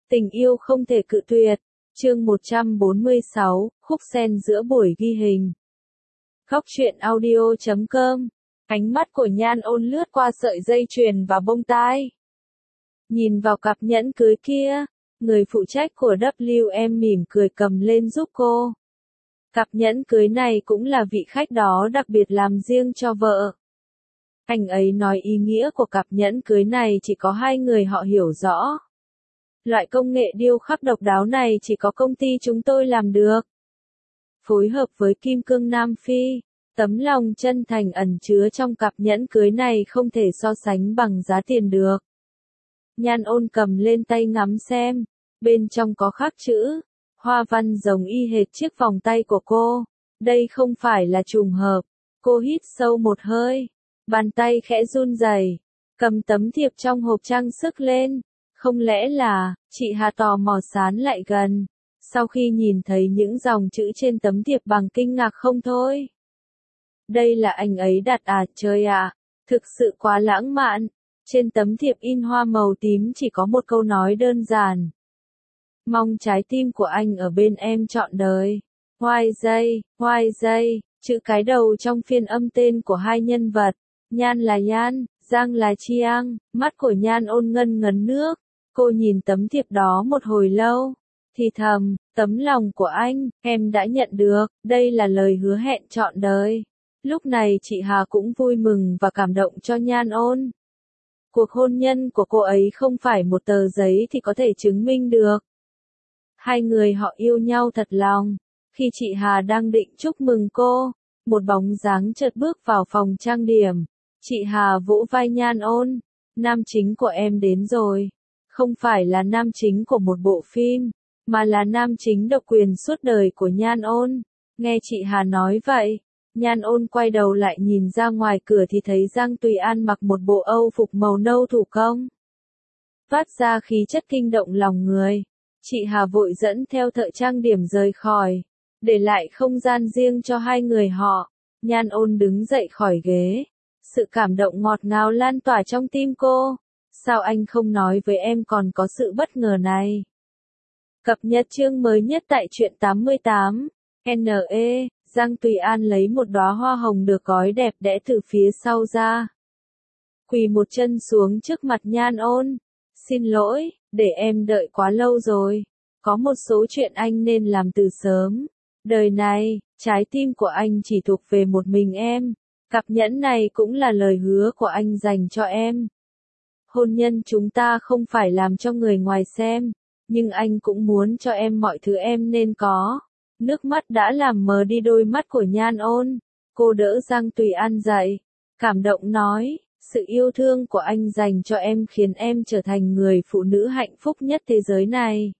Tình yêu không thể cự tuyệt. Chương 146, khúc sen giữa buổi ghi hình. Góc truyện audio.com. Ánh mắt của Nhan Ôn lướt qua sợi dây chuyền và bông tai. Nhìn vào cặp nhẫn cưới kia, người phụ trách của WM mỉm cười cầm lên giúp cô. Cặp nhẫn cưới này cũng là vị khách đó đặc biệt làm riêng cho vợ. Anh ấy nói ý nghĩa của cặp nhẫn cưới này chỉ có hai người họ hiểu rõ. Loại công nghệ điêu khắc độc đáo này chỉ có công ty chúng tôi làm được. Phối hợp với kim cương Nam Phi, tấm lòng chân thành ẩn chứa trong cặp nhẫn cưới này không thể so sánh bằng giá tiền được. Nhan Ôn cầm lên tay ngắm xem, bên trong có khắc chữ, hoa văn giống y hệt chiếc vòng tay của cô. Đây không phải là trùng hợp. Cô hít sâu một hơi, bàn tay khẽ run rẩy, cầm tấm thiệp trong hộp trang sức lên. Không lẽ là, chị Hà tò mò sán lại gần, sau khi nhìn thấy những dòng chữ trên tấm thiệp bằng kinh ngạc không thôi. Đây là anh ấy đặt à, trời ạ, thực sự quá lãng mạn. Trên tấm thiệp in hoa màu tím chỉ có một câu nói đơn giản. Mong trái tim của anh ở bên em trọn đời. YJ, chữ cái đầu trong phiên âm tên của hai nhân vật. Nhan là Nhan, Giang là Chiang, mắt của Nhan Ôn ngân ngấn nước. Cô nhìn tấm thiệp đó một hồi lâu, thì thầm, tấm lòng của anh, em đã nhận được, đây là lời hứa hẹn trọn đời. Lúc này chị Hà cũng vui mừng và cảm động cho Nhan Ôn. Cuộc hôn nhân của cô ấy không phải một tờ giấy thì có thể chứng minh được. Hai người họ yêu nhau thật lòng. Khi chị Hà đang định chúc mừng cô, một bóng dáng chợt bước vào phòng trang điểm. Chị Hà vỗ vai Nhan Ôn, nam chính của em đến rồi. Không phải là nam chính của một bộ phim, mà là nam chính độc quyền suốt đời của Nhan Ôn. Nghe chị Hà nói vậy, Nhan Ôn quay đầu lại nhìn ra ngoài cửa thì thấy Giang Tùy An mặc một bộ âu phục màu nâu thủ công. Phát ra khí chất kinh động lòng người. Chị Hà vội dẫn theo thợ trang điểm rời khỏi, để lại không gian riêng cho hai người họ. Nhan Ôn đứng dậy khỏi ghế. Sự cảm động ngọt ngào lan tỏa trong tim cô. Sao anh không nói với em còn có sự bất ngờ này? Cập nhật chương mới nhất tại truyện 88. NE, Giang Tùy An lấy một đóa hoa hồng được gói đẹp đẽ từ phía sau ra. Quỳ một chân xuống trước mặt Nhan Ôn. Xin lỗi, để em đợi quá lâu rồi. Có một số chuyện anh nên làm từ sớm. Đời này, trái tim của anh chỉ thuộc về một mình em. Cặp nhẫn này cũng là lời hứa của anh dành cho em. Hôn nhân chúng ta không phải làm cho người ngoài xem, nhưng anh cũng muốn cho em mọi thứ em nên có. Nước mắt đã làm mờ đi đôi mắt của Nhan Ôn. Cô đỡ Giang Tùy An dậy, cảm động nói, sự yêu thương của anh dành cho em khiến em trở thành người phụ nữ hạnh phúc nhất thế giới này.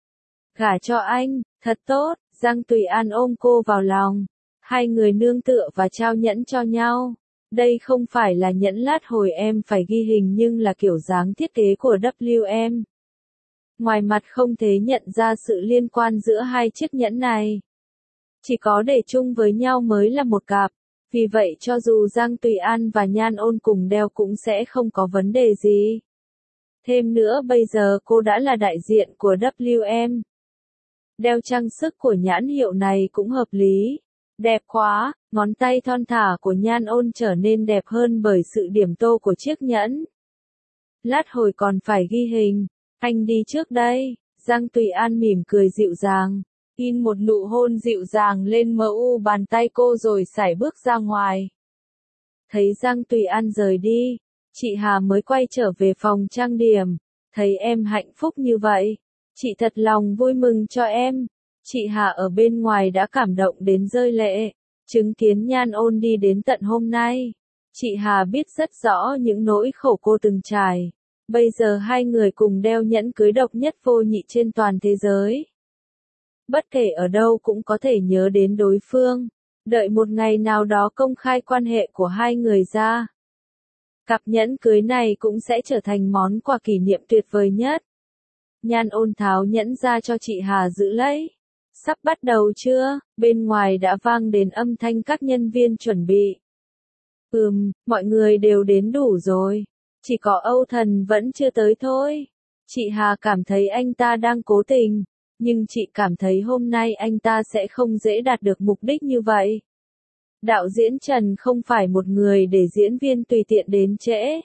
Gả cho anh, thật tốt. Giang Tùy An ôm cô vào lòng. Hai người nương tựa và trao nhẫn cho nhau. Đây không phải là nhẫn lát hồi em phải ghi hình nhưng là kiểu dáng thiết kế của WM. Ngoài mặt không thể nhận ra sự liên quan giữa hai chiếc nhẫn này. Chỉ có để chung với nhau mới là một cặp. Vì vậy cho dù Giang Tùy An và Nhan Ôn cùng đeo cũng sẽ không có vấn đề gì. Thêm nữa bây giờ cô đã là đại diện của WM. Đeo trang sức của nhãn hiệu này cũng hợp lý. Đẹp quá, ngón tay thon thả của Nhan Ôn trở nên đẹp hơn bởi sự điểm tô của chiếc nhẫn. Lát hồi còn phải ghi hình, anh đi trước đây. Giang Tùy An mỉm cười dịu dàng, in một nụ hôn dịu dàng lên mu bàn tay cô rồi sải bước ra ngoài. Thấy Giang Tùy An rời đi, chị Hà mới quay trở về phòng trang điểm. Thấy em hạnh phúc như vậy, chị thật lòng vui mừng cho em. Chị Hà ở bên ngoài đã cảm động đến rơi lệ, chứng kiến Nhan Ôn đi đến tận hôm nay. Chị Hà biết rất rõ những nỗi khổ cô từng trải. Bây giờ hai người cùng đeo nhẫn cưới độc nhất vô nhị trên toàn thế giới. Bất kể ở đâu cũng có thể nhớ đến đối phương. Đợi một ngày nào đó công khai quan hệ của hai người ra. Cặp nhẫn cưới này cũng sẽ trở thành món quà kỷ niệm tuyệt vời nhất. Nhan Ôn tháo nhẫn ra cho chị Hà giữ lấy. Sắp bắt đầu chưa? Bên ngoài đã vang đến âm thanh các nhân viên chuẩn bị. Mọi người đều đến đủ rồi. Chỉ có Âu Thần vẫn chưa tới thôi. Chị Hà cảm thấy anh ta đang cố tình, nhưng chị cảm thấy hôm nay anh ta sẽ không dễ đạt được mục đích như vậy. Đạo diễn Trần không phải một người để diễn viên tùy tiện đến trễ.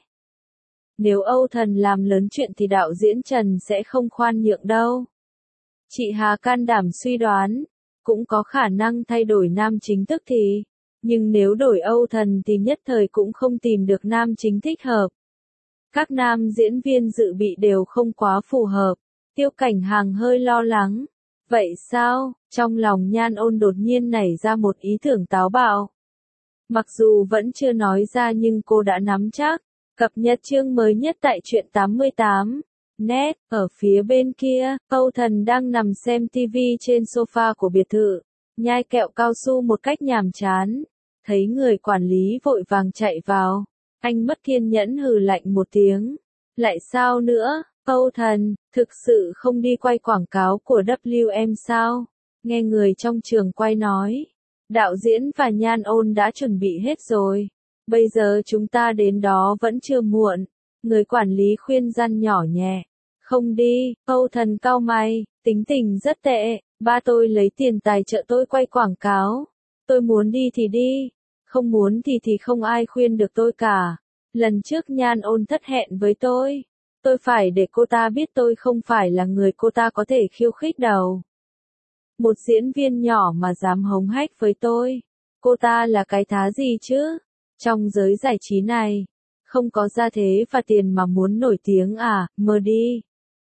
Nếu Âu Thần làm lớn chuyện thì đạo diễn Trần sẽ không khoan nhượng đâu. Chị Hà can đảm suy đoán, cũng có khả năng thay đổi nam chính tức thì, nhưng nếu đổi Âu Thần thì nhất thời cũng không tìm được nam chính thích hợp. Các nam diễn viên dự bị đều không quá phù hợp, Tiêu Cảnh Hàng hơi lo lắng. Vậy sao? Trong lòng Nhan Ôn đột nhiên nảy ra một ý tưởng táo bạo. Mặc dù vẫn chưa nói ra nhưng cô đã nắm chắc. Cập nhật chương mới nhất tại truyện 88. Net, ở phía bên kia, Âu Thần đang nằm xem TV trên sofa của biệt thự, nhai kẹo cao su một cách nhàm chán. Thấy người quản lý vội vàng chạy vào, anh mất kiên nhẫn hừ lạnh một tiếng. Lại sao nữa, Âu Thần, thực sự không đi quay quảng cáo của WM sao? Nghe người trong trường quay nói, đạo diễn và Nhan Ôn đã chuẩn bị hết rồi. Bây giờ chúng ta đến đó vẫn chưa muộn. Người quản lý khuyên răn nhỏ nhẹ. Không đi, Âu Thần cau mày, tính tình rất tệ. Ba tôi lấy tiền tài trợ tôi quay quảng cáo. Tôi muốn đi thì đi, không muốn thì không ai khuyên được tôi cả. Lần trước Nhan Ôn thất hẹn với tôi phải để cô ta biết tôi không phải là người cô ta có thể khiêu khích đâu. Một diễn viên nhỏ mà dám hống hách với tôi. Cô ta là cái thá gì chứ? Trong giới giải trí này, không có gia thế và tiền mà muốn nổi tiếng à, mơ đi.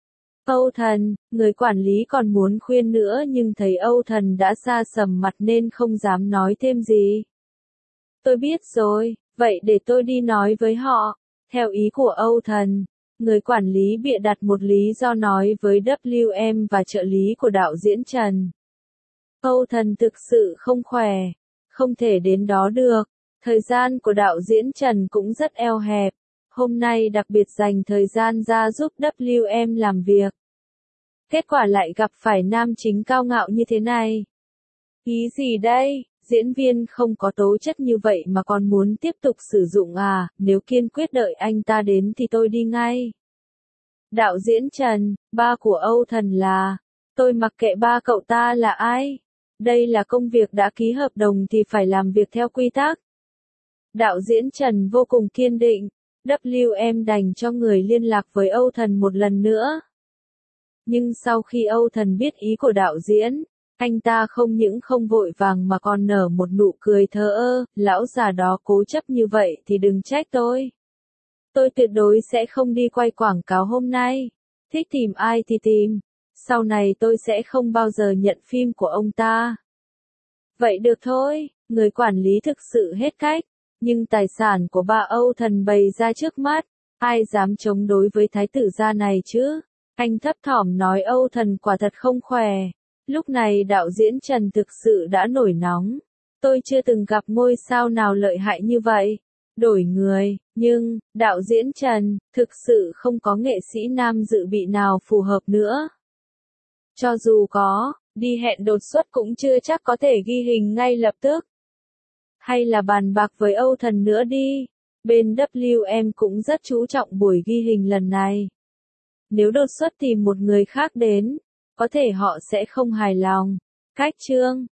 Âu Thần, người quản lý còn muốn khuyên nữa nhưng thấy Âu Thần đã sa sầm mặt nên không dám nói thêm gì. Tôi biết rồi, vậy để tôi đi nói với họ. Theo ý của Âu Thần, người quản lý bịa đặt một lý do nói với WM và trợ lý của đạo diễn Trần. Âu Thần thực sự không khỏe, không thể đến đó được. Thời gian của đạo diễn Trần cũng rất eo hẹp. Hôm nay đặc biệt dành thời gian ra giúp WM làm việc. Kết quả lại gặp phải nam chính cao ngạo như thế này. Ý gì đây? Diễn viên không có tố chất như vậy mà còn muốn tiếp tục sử dụng à? Nếu kiên quyết đợi anh ta đến thì tôi đi ngay. Đạo diễn Trần, ba của Âu Thần là... Tôi mặc kệ ba cậu ta là ai. Đây là công việc đã ký hợp đồng thì phải làm việc theo quy tắc. Đạo diễn Trần vô cùng kiên định, WM đành cho người liên lạc với Âu Thần một lần nữa. Nhưng sau khi Âu Thần biết ý của đạo diễn, anh ta không những không vội vàng mà còn nở một nụ cười thờ ơ, lão già đó cố chấp như vậy thì đừng trách tôi. Tôi tuyệt đối sẽ không đi quay quảng cáo hôm nay. Thích tìm ai thì tìm. Sau này tôi sẽ không bao giờ nhận phim của ông ta. Vậy được thôi, người quản lý thực sự hết cách. Nhưng tài sản của bà Âu Thần bày ra trước mắt, ai dám chống đối với thái tử gia này chứ? Anh thấp thỏm nói Âu Thần quả thật không khỏe. Lúc này đạo diễn Trần thực sự đã nổi nóng. Tôi chưa từng gặp ngôi sao nào lợi hại như vậy. Đổi người, nhưng, đạo diễn Trần, thực sự không có nghệ sĩ nam dự bị nào phù hợp nữa. Cho dù có, đi hẹn đột xuất cũng chưa chắc có thể ghi hình ngay lập tức. Hay là bàn bạc với Âu Thần nữa đi. Bên WM cũng rất chú trọng buổi ghi hình lần này. Nếu đột xuất tìm một người khác đến, có thể họ sẽ không hài lòng. Cách chương